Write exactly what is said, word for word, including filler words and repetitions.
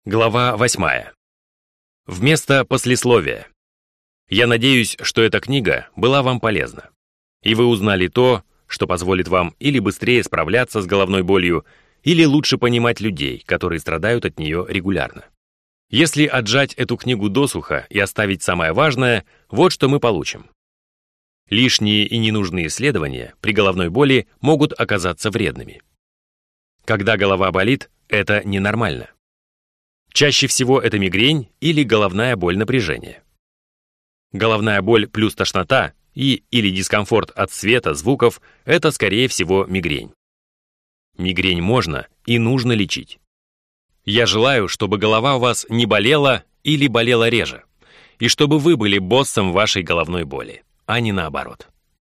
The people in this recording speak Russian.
Глава восьмая. Вместо послесловия. Я надеюсь, что эта книга была вам полезна, и вы узнали то, что позволит вам или быстрее справляться с головной болью, или лучше понимать людей, которые страдают от нее регулярно. Если отжать эту книгу досуха и оставить самое важное, вот что мы получим. Лишние и ненужные исследования при головной боли могут оказаться вредными. Когда голова болит, это ненормально. Чаще всего это мигрень или головная боль напряжения. Головная боль плюс тошнота и или дискомфорт от света, звуков – это, скорее всего, мигрень. Мигрень можно и нужно лечить. Я желаю, чтобы голова у вас не болела или болела реже, и чтобы вы были боссом вашей головной боли, а не наоборот.